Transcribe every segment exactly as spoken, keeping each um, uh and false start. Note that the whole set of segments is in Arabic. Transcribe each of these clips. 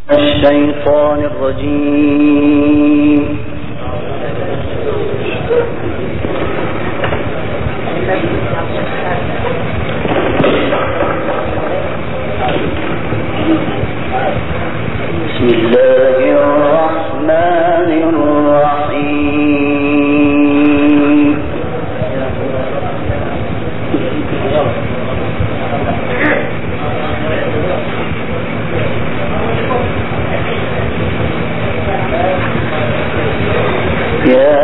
الشيطان الرجيم. بسم الله الرحمن الرحيم. يا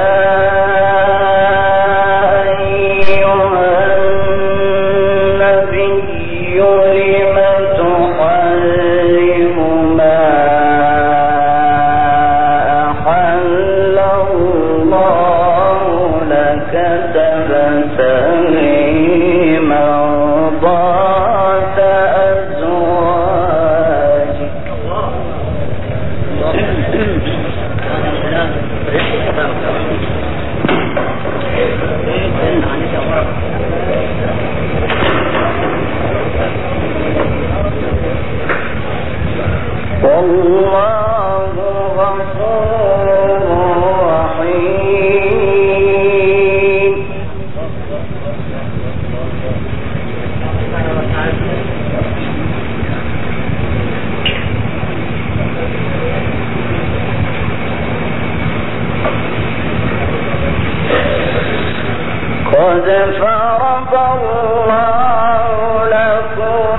قد فرض الله لكم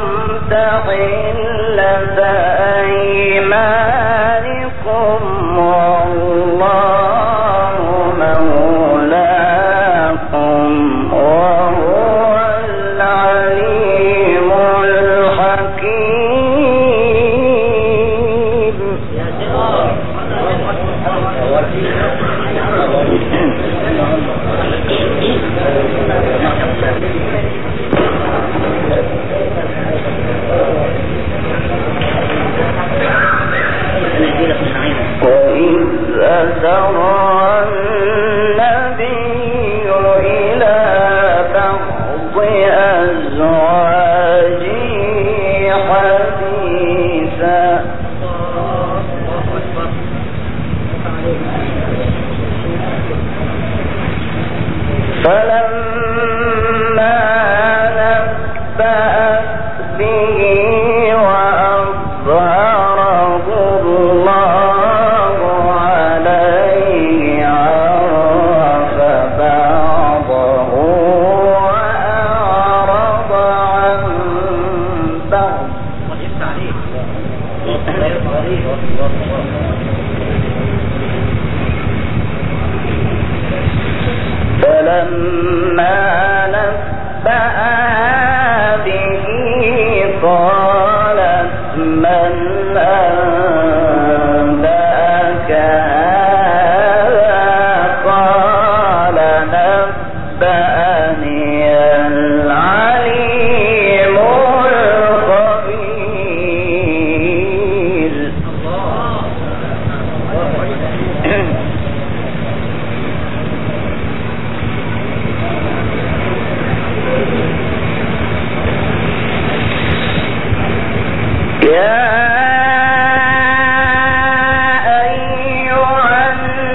تحلة أيمانكم والله مولاكم وهو العليم الحكيم. وإذ أسر النبي إلى بعض أزواجه حديثا فلما نبأت به وأظهره الله عليه عرف بعضه وأعرض عن بعض. فلما نبأها به قالت من أنبأك هذا؟ قال نبأني العليم الخبير. يا أيها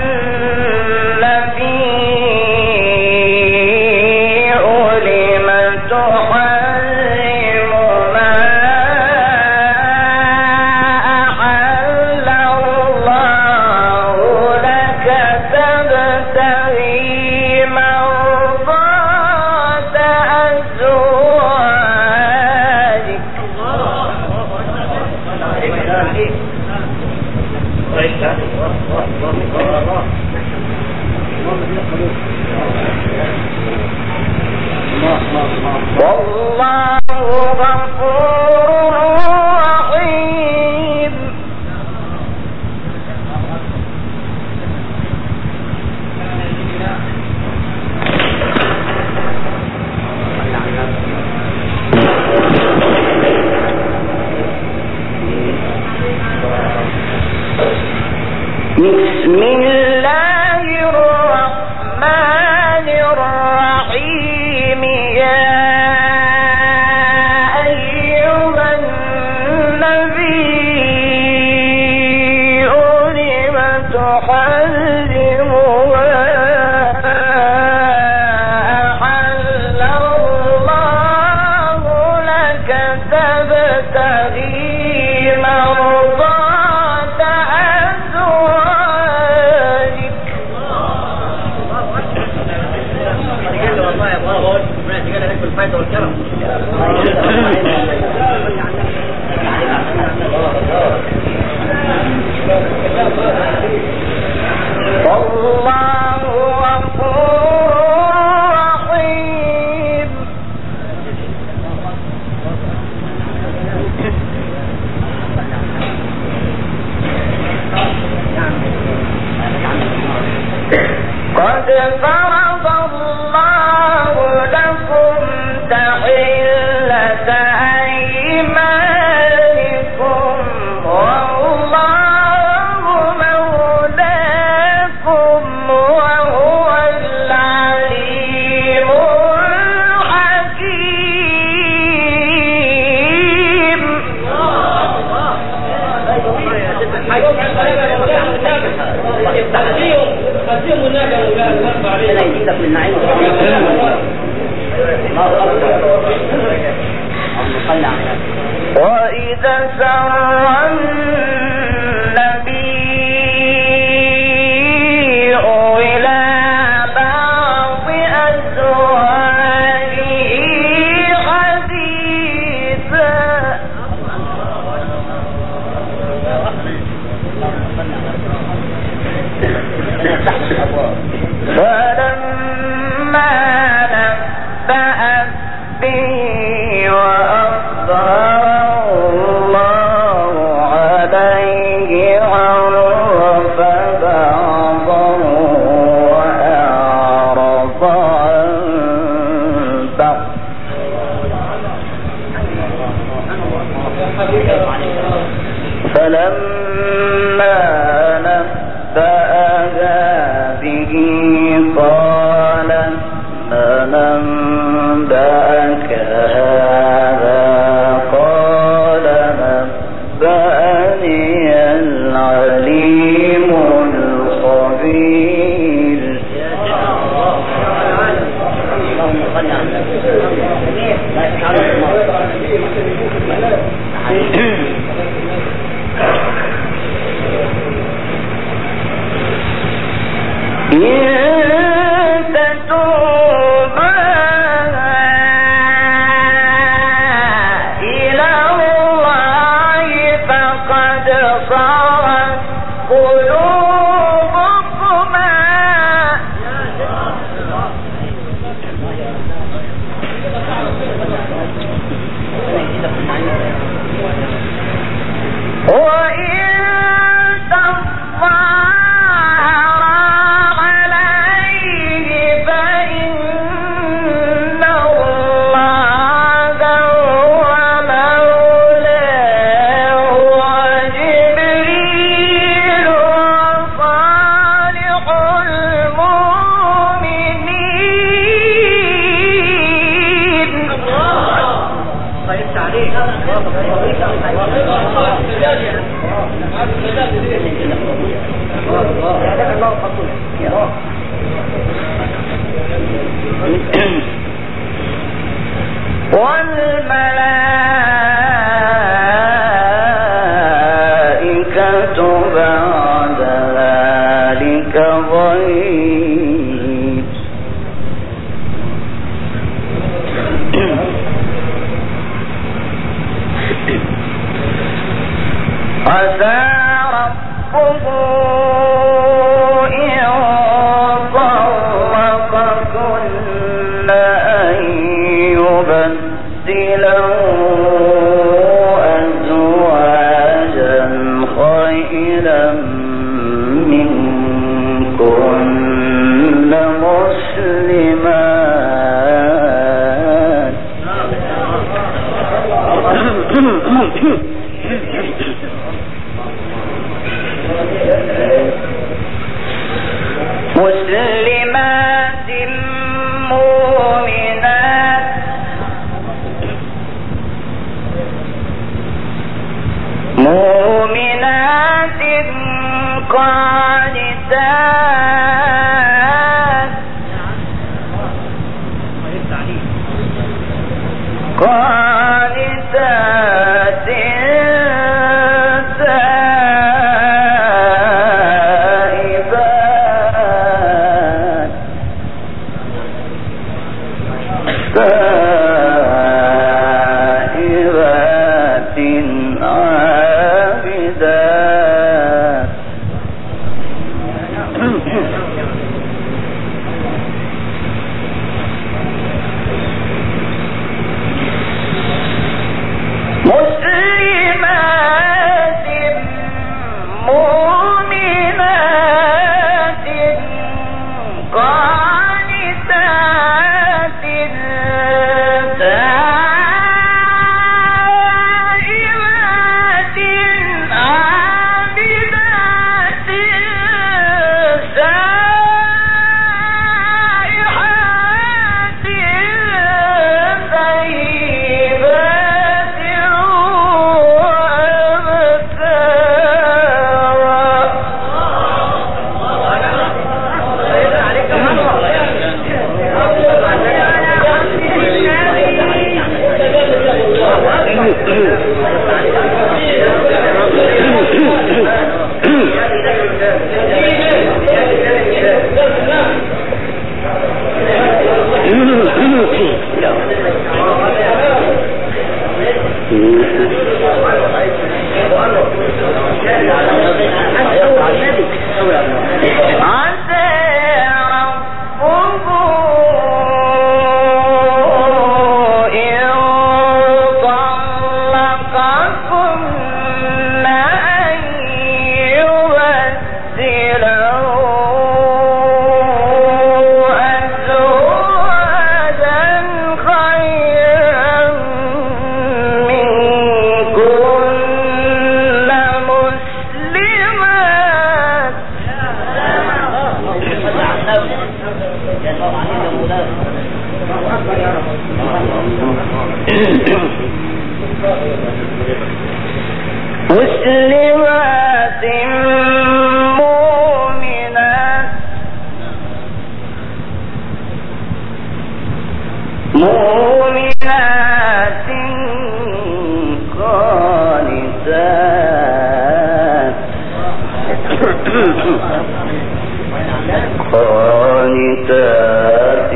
النبي لم تحرم ما أحل الله لك تبتغي مرضات أزواجك. والله غفور رحيم. بسم الله الرحمن الرحيم. يا أيها النبي فرض الله لكم تحلة أيمانكم والله مولاكم وهو العليم الحكيم. وإذا سر النبي إلى بعض أزواجه حديثا فلما نبأت به وأظهره الله عليه عرف بعضه وأعرض عن بعض فلما نبأها به قالت من أنبأك هذا قال نبأني العليم الخبير. والملائكة بعد ذلك ظهير. عسى ربه إن طلقكن أن يبدله أزواجا خيرا منكن مسلمات مسلمات مؤمنات مؤمنات قانتات قانتات تائبات عابدات مؤمنات مؤمنات قانتات قانتات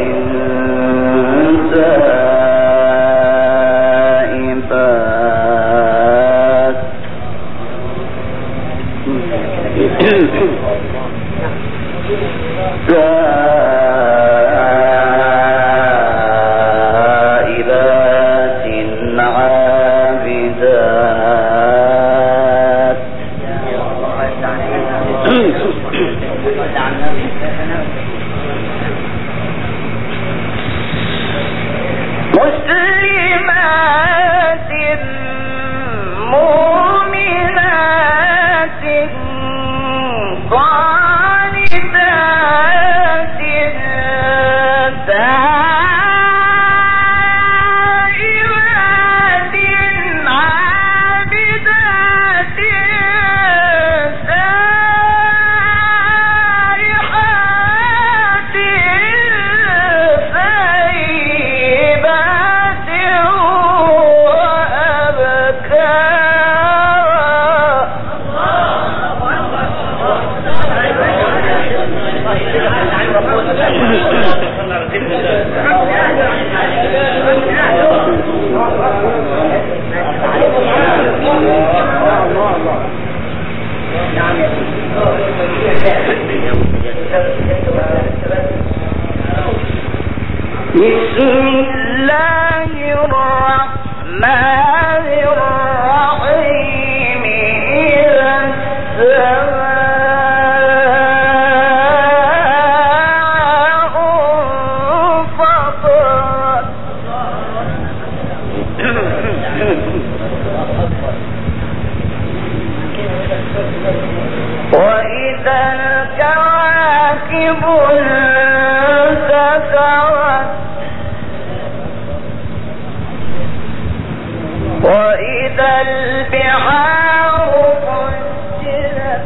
تائبات تائبات عابدات مسلمات مؤمنات قانتات تائبات عابدات سائحات ثيبات بسم الله الرحمن الرحيم إذا السماء انفطرت وإذا الكواكب انتثرت وإذا البحار فجرت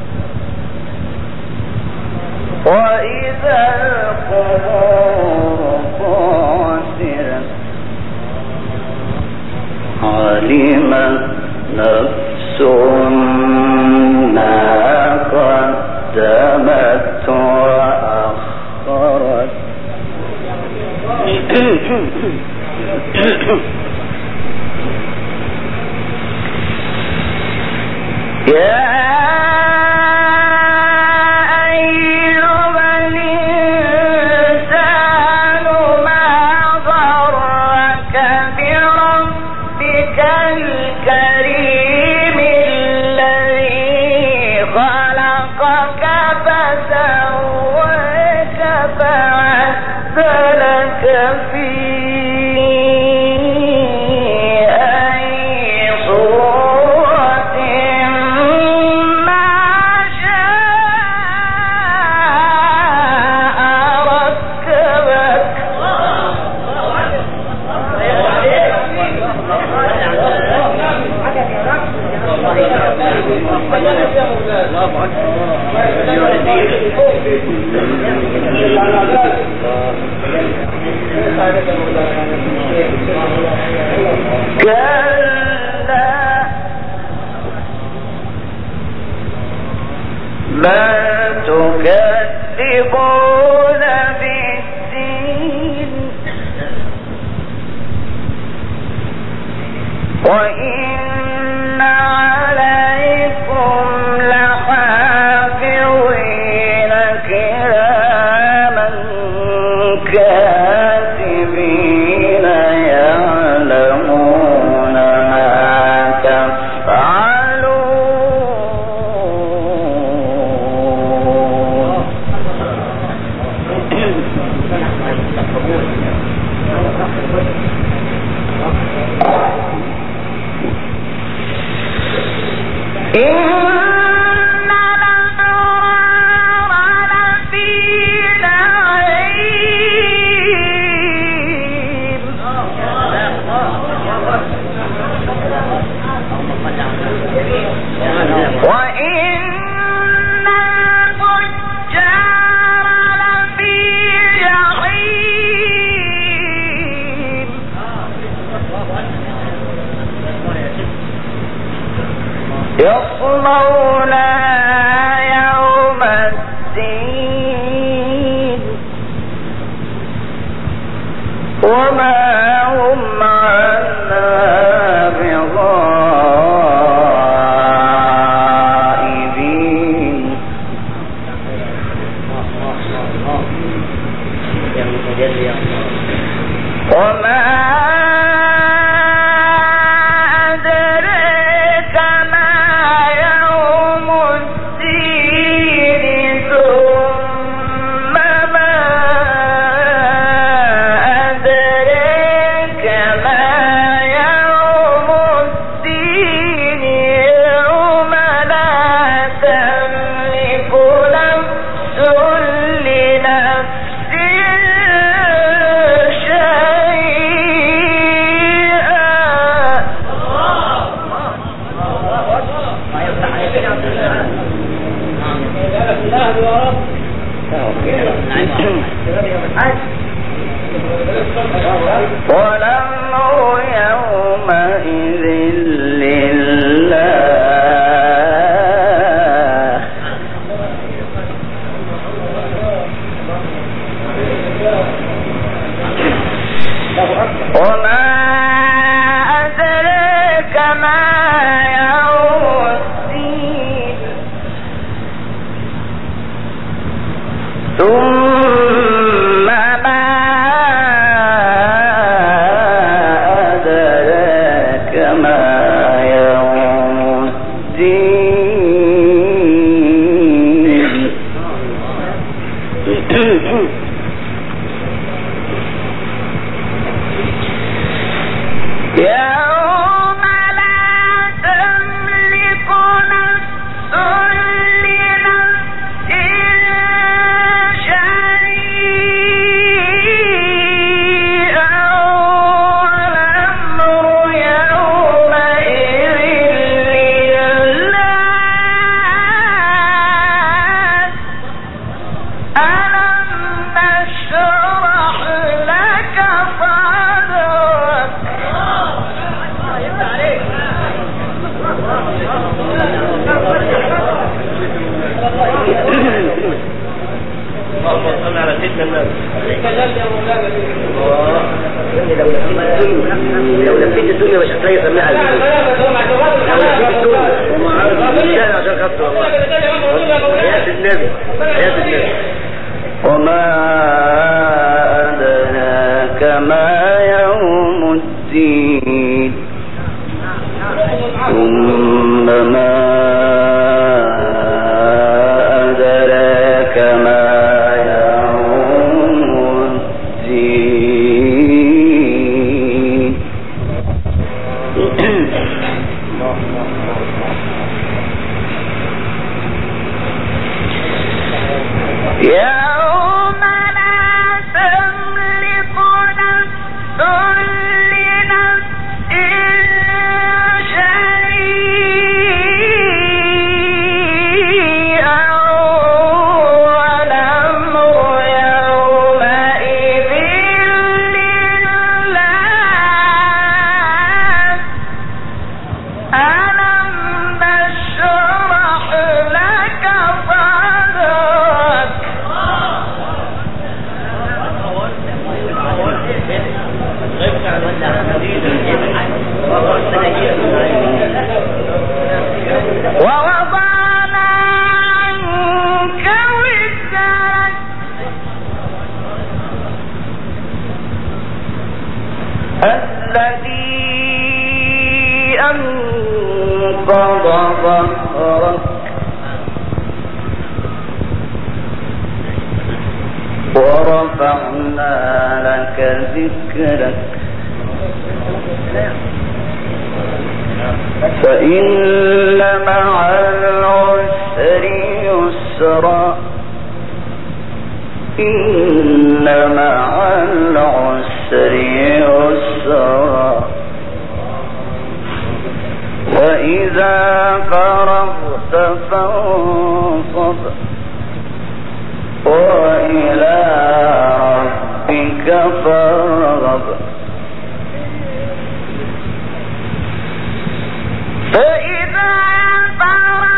وإذا القبور بعثرت علمت نفس ما قدمت وأخرت يا أيها الإنسان ما غرك بربك الكريم الذي خلقك فسواك فعدلك في كلا بل تكذبون بالدين وإن عليكم لحافظين كراما كاتبين يعلمون ما تفعلون إن الأبرار لفي نعيم وإن يصلونها يوم الدين وما هم عنها بغائبين وما أدريك ما يوم الدين ثم ما أدريك ما يوم الدين يوم لا تملك نفس لنفس والأمر يومئذ لله وما أدريك ما يوم الدين ثم ما أدريك ما يوم الدين يوم لا تملك نفس لنفس شيئا والأمر يومئذ لله ألم نشرح لك صدرك اللهم صل على سيدنا النبي. لو لفيت الدنيا مش هتلاقي سماعة. لو لفيت الدنيا عشان خاطر حياة النبي حياة النبي. وما أدراك ما يوم الدين ثم ما أدراك ما يوم الدين يوم لا تملك نفس لنفس شيئا والأمر يومئذ لله ألم نشرح لك صدرك ووضعنا عنك وزرك الذي أنقض ظهرك ورفعنا لك ذكرك فإن مع العسر يسرا إن مع العسر يسرا فإذا فرغت فانصب وإلى ربك فارغب فإذا فرغت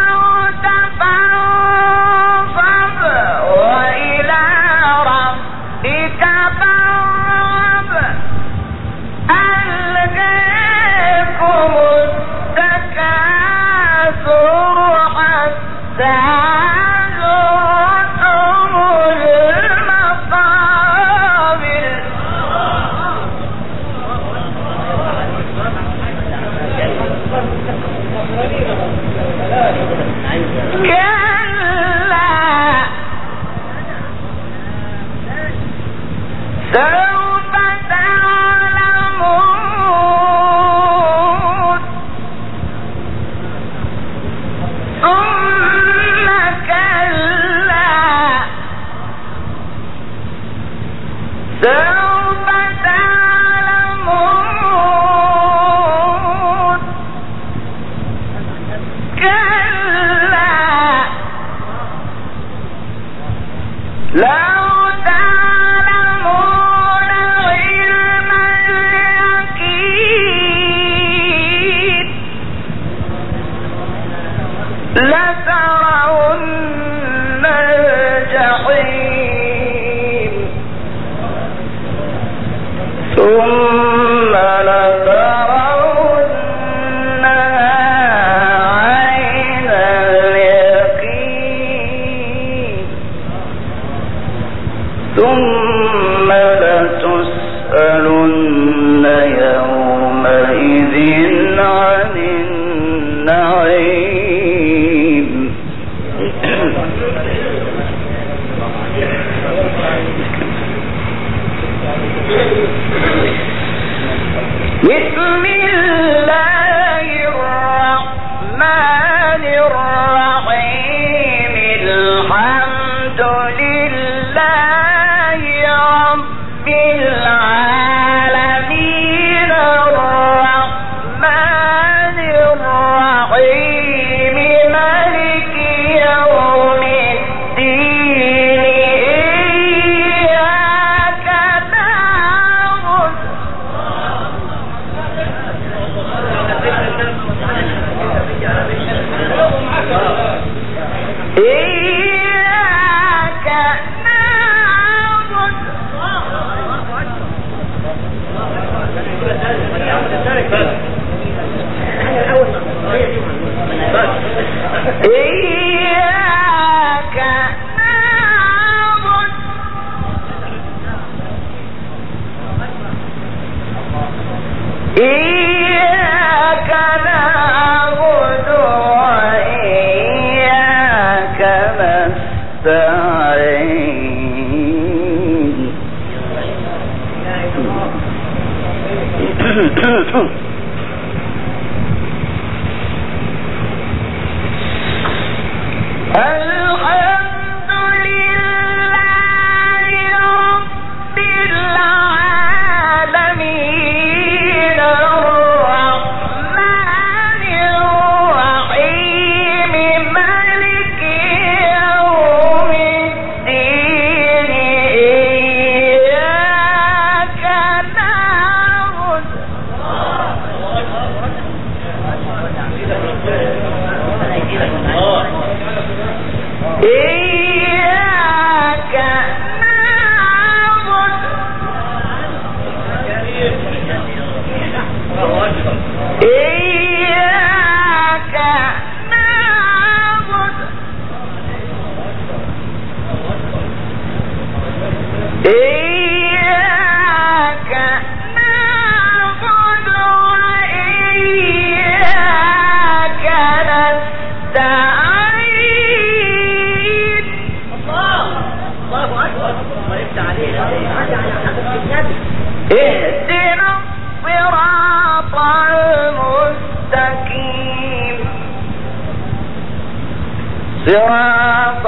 صراط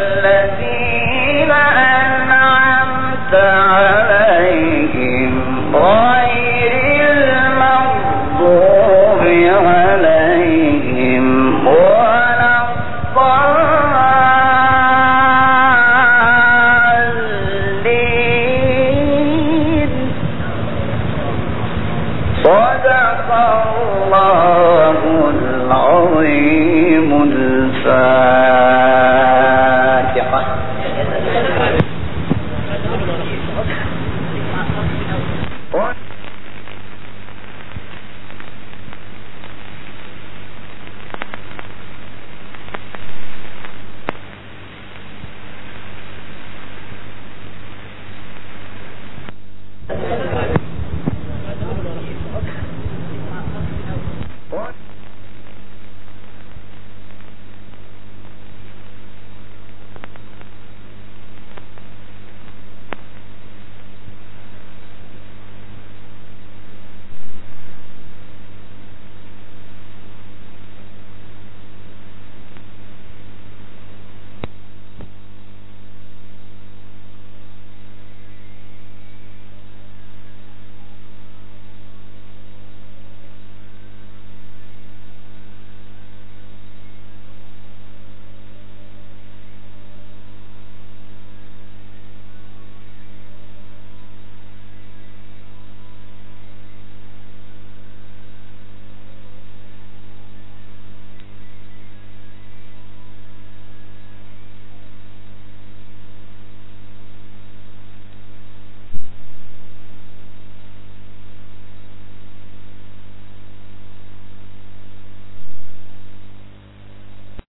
الذين أنعمت عليهم غير المغضوب عليهم ولا الضالين. صدق الله العظيم الفاتح.